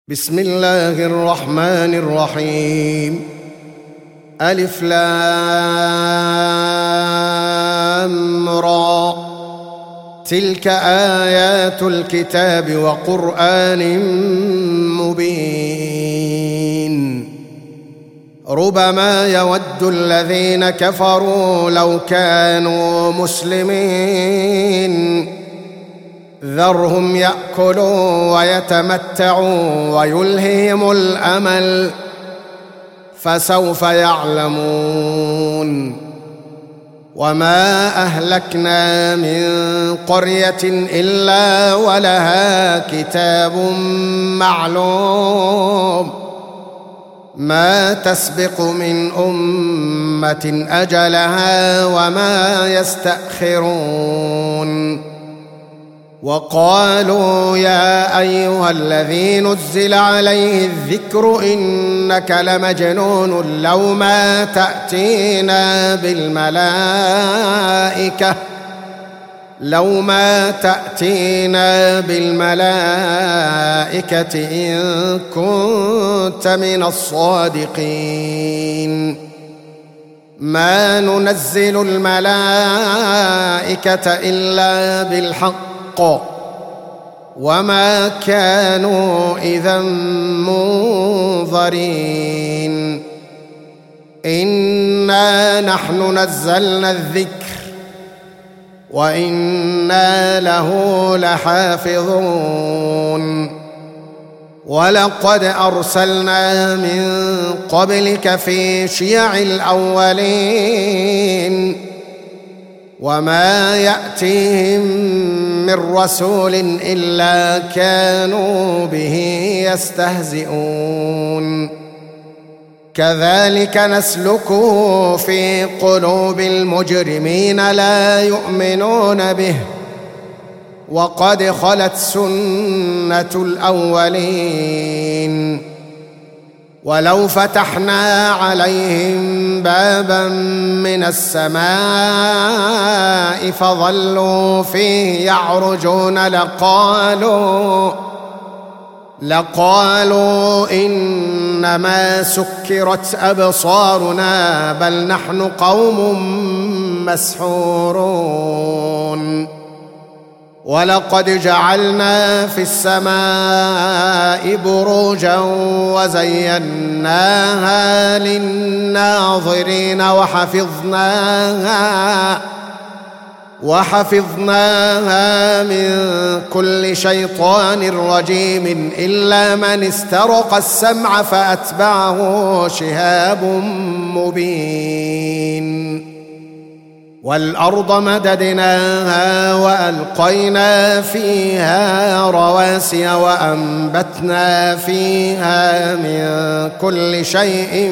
بسم الله الرحمن الرحيم. ألف لام را. تلك آيات الكتاب وقرآن مبين. ربما يود الذين كفروا لو كانوا مسلمين ذرهم يأكلوا ويتمتعوا ويلههم الأمل فسوف يعلمون. وما أهلكنا من قرية إلا ولها كتاب معلوم ما تسبق من أمة أجلها وما يستأخرون. وقالوا يا أيها الذي نزل عليه الذكر إنك لمجنون لو ما تأتينا بالملائكة إن كنت من الصادقين. ما ننزل الملائكة إلا بالحق وما كانوا إذا منظرين. إنا نحن نزلنا الذكر وإنا له لحافظون. ولقد أرسلنا من قبلك في شيع الأولين وما يأتيهم من رسول إلا كانوا به يستهزئون. كذلك نسلكه في قلوب المجرمين لا يؤمنون به وقد خلت سنة الأولين. ولو فتحنا عليهم بابا من السماء فظلوا فيه يعرجون لقالوا إنما سكرت أبصارنا بل نحن قوم مسحورون. ولقد جعلنا في السماء بروجا وزيناها للناظرين وحفظناها من كل شيطان رجيم إلا من استرق السمع فأتبعه شهاب مبين. والأرض مددناها وألقينا فيها رواسي وأنبتنا فيها من كل شيء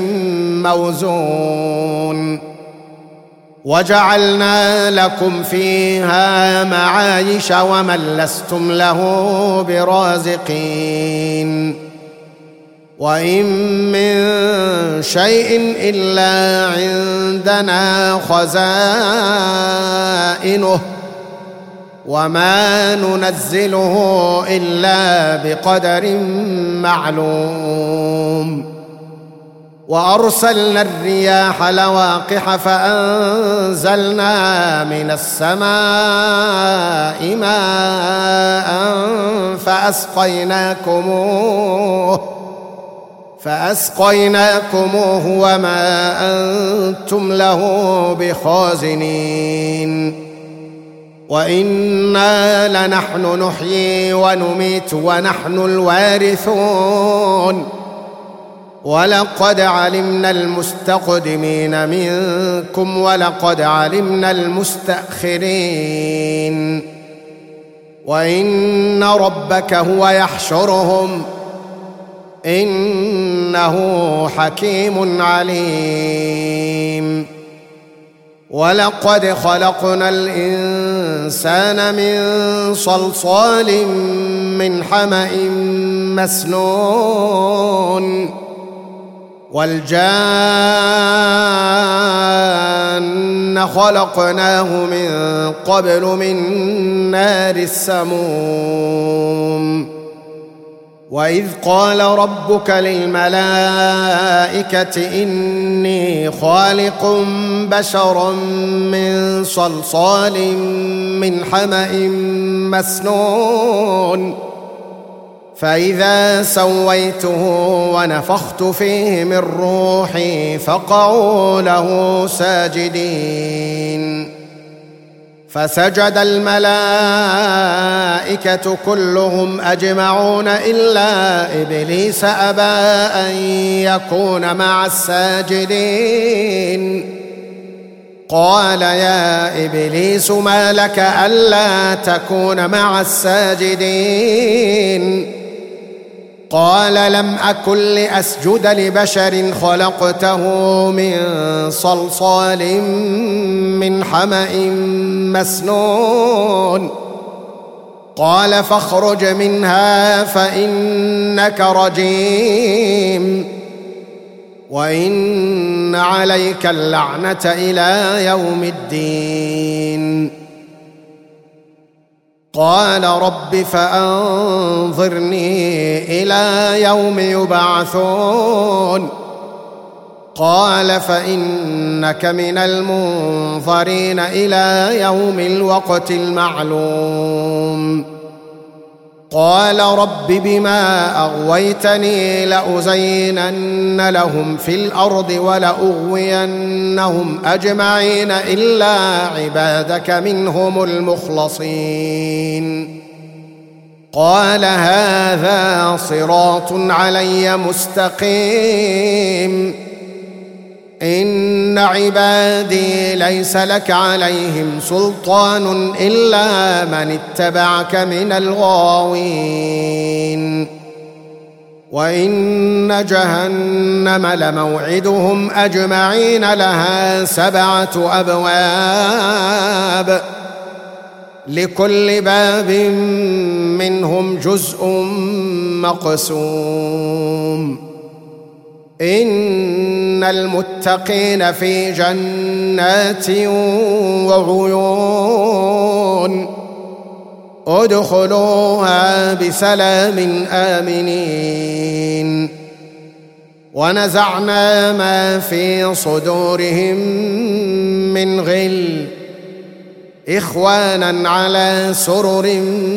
موزون. وجعلنا لكم فيها معايش ومن لستم له برازقين. وإن من شيء إلا عندنا خزائنه وما ننزله إلا بقدر معلوم. وأرسلنا الرياح لواقح فأنزلنا من السماء ماء فأسقيناكموه وما أنتم له بخازنين. وإنا لنحن نحيي ونميت ونحن الوارثون. ولقد علمنا المستقدمين منكم ولقد علمنا المستأخرين. وإن ربك هو يحشرهم إنه حكيم عليم. ولقد خلقنا الإنسان من صلصال من حمأ مسنون. والجان خلقناه من قبل من نار السموم. وإذ قال ربك للملائكة إني خالق بشرا من صلصال من حمأ مسنون فإذا سويته ونفخت فيه من روحي فقعوا له ساجدين فسجد الملائكة كلهم أجمعون إلا إبليس أبى أن يكون مع الساجدين قال يا إبليس ما لك ألا تكون مع الساجدين قال لم أكن لأسجد لبشر خلقته من صلصال من حمأ مسنون قال فاخرج منها فإنك رجيم وإن عليك اللعنة إلى يوم الدين قال رب فأنظرني إلى يوم يبعثون قال فإنك من المنظرين إلى يوم الوقت المعلوم قال رب بما أغويتني لأزينن لهم في الأرض ولأغوينهم أجمعين إلا عبادك منهم المخلصين قال هذا صراط علي مستقيم إن عبادي ليس لك عليهم سلطان إلا من اتبعك من الغاوين وإن جهنم لموعدهم أجمعين لها 7 أبواب لكل باب منهم جزء مقسوم إن المتقين في جنات وعيون ادخلوها بسلام آمنين ونزعنا ما في صدورهم من غل إخوانا على سرر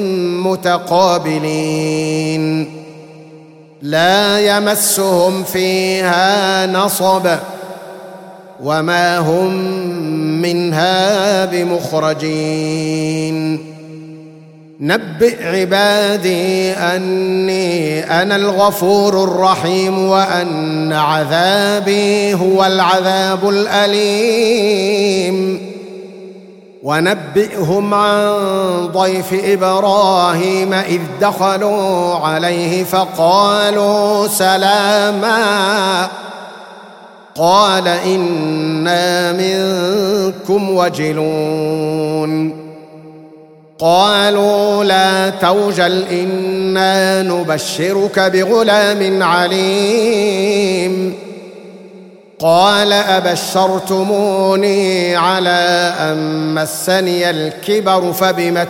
متقابلين لا يمسهم فيها نصب وما هم منها بمخرجين نبئ عبادي أني أنا الغفور الرحيم وأن عذابي هو العذاب الأليم ونبئهم عن ضيف إبراهيم إذ دخلوا عليه فقالوا سلاما قال إنا منكم وجلون قالوا لا توجل إنا نبشرك بغلام عليم قال أبشرتموني على أن مسني الكبر فبم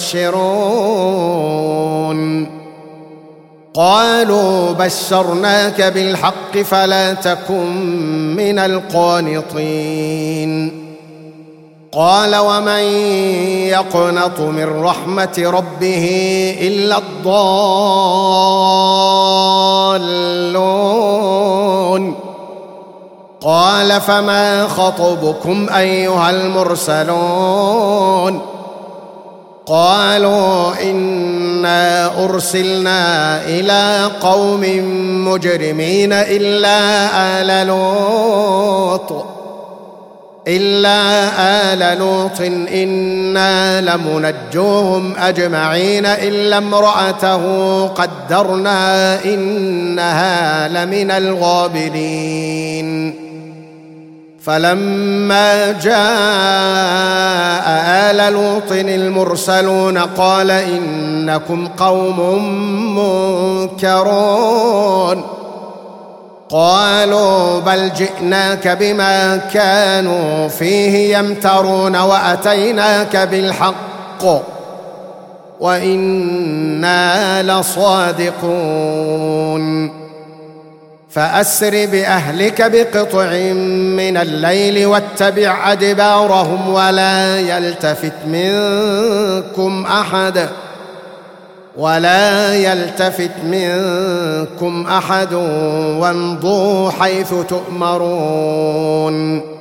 تبشرون قالوا بشرناك بالحق فلا تكن من القانطين قال ومن يقنط من رحمة ربه إلا الضالون قال فما خطبكم أيها المرسلون قالوا إنا أرسلنا إلى قوم مجرمين إلا آل لوط إنا لمنجوهم أجمعين إلا امرأته قدرنا إنها لمن الغابرين فلما جاء آل لوط المرسلون قال إنكم قوم منكرون قالوا بل جئناك بما كانوا فيه يمترون وأتيناك بالحق وإنا لصادقون. فأسر بأهلك بقطع من الليل واتبع أدبارهم ولا يلتفت منكم أحد وامضوا حيث تؤمرون.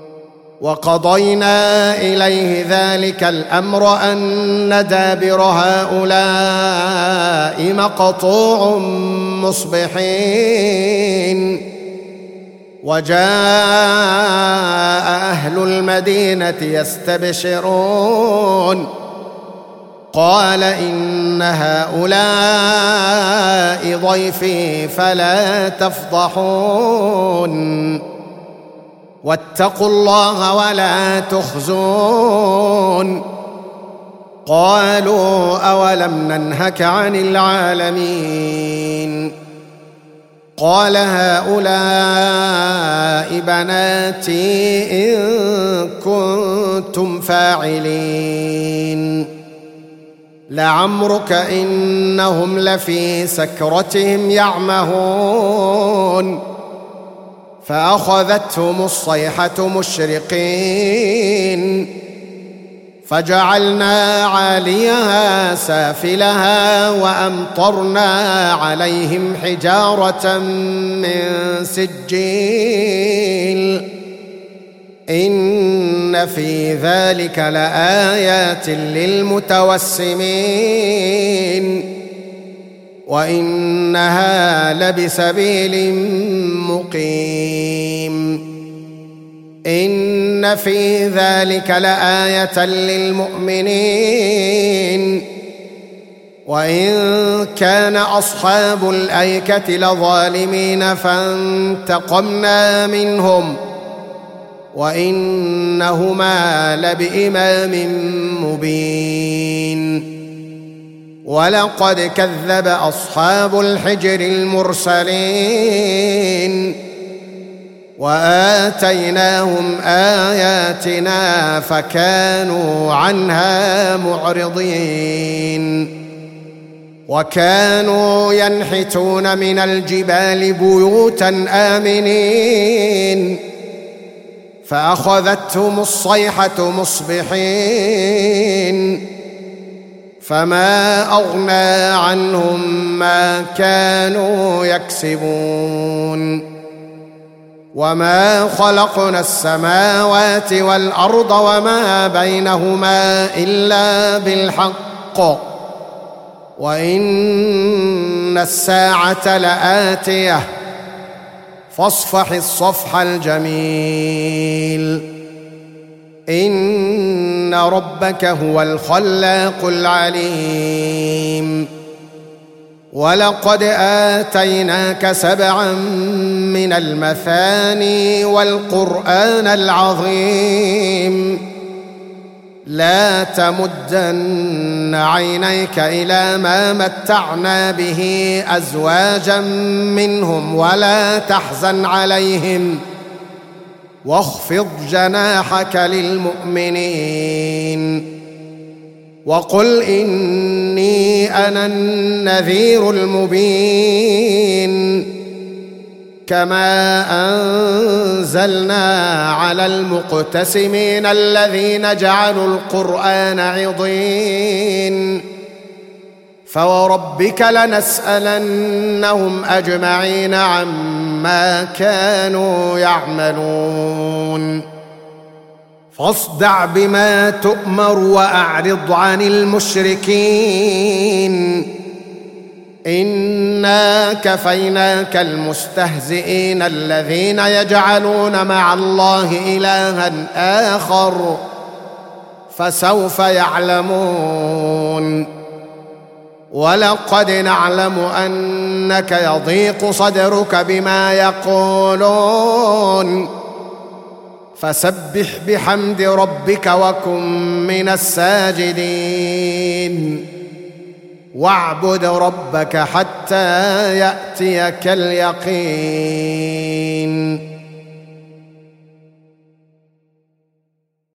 وقضينا إليه ذلك الأمر أن دابر هؤلاء مقطوع مصبحين. وجاء أهل المدينة يستبشرون قال إن هؤلاء ضيفي فلا تفضحون واتقوا الله ولا تخزون. قالوا أولم ننهك عن العالمين؟ قال هؤلاء بناتي إن كنتم فاعلين. لعمرك إنهم لفي سكرتهم يعمهون. فأخذتهم الصيحة مشرقين فجعلنا عاليها سافلها وأمطرنا عليهم حجارة من سجيل. إن في ذلك لآيات للمتوسمين وإنها لبسبيل مقيم. إن في ذلك لآية للمؤمنين. وإن كان أصحاب الأيكة لظالمين فانتقمنا منهم وإنهما لبإمام مبين. ولقد كذب أصحاب الحجر المرسلين وآتيناهم آياتنا فكانوا عنها معرضين. وكانوا ينحتون من الجبال بيوتا آمنين فأخذتهم الصيحة مصبحين فما أغنى عنهم ما كانوا يكسبون. وما خلقنا السماوات والأرض وما بينهما إلا بالحق وإن الساعة لآتية فاصفح الصفح الجميل. إن ربك هو الخلاق العليم. ولقد آتيناك 7 من المثاني والقرآن العظيم. لا تمدن عينيك إلى ما متعنا به أزواجا منهم ولا تحزن عليهم واخفض جناحك للمؤمنين. وقل إني أنا النذير المبين. كما أنزلنا على المقتسمين الذين جعلوا القرآن عضين. فوربك لنسألنهم أجمعين عما كانوا يعملون. فاصدع بما تؤمر وأعرض عن المشركين. إنا كفيناك المستهزئين الذين يجعلون مع الله إلها آخر فسوف يعلمون. ولقد نعلم أنك يضيق صدرك بما يقولون فسبح بحمد ربك وكن من الساجدين. واعبد ربك حتى يأتيك اليقين.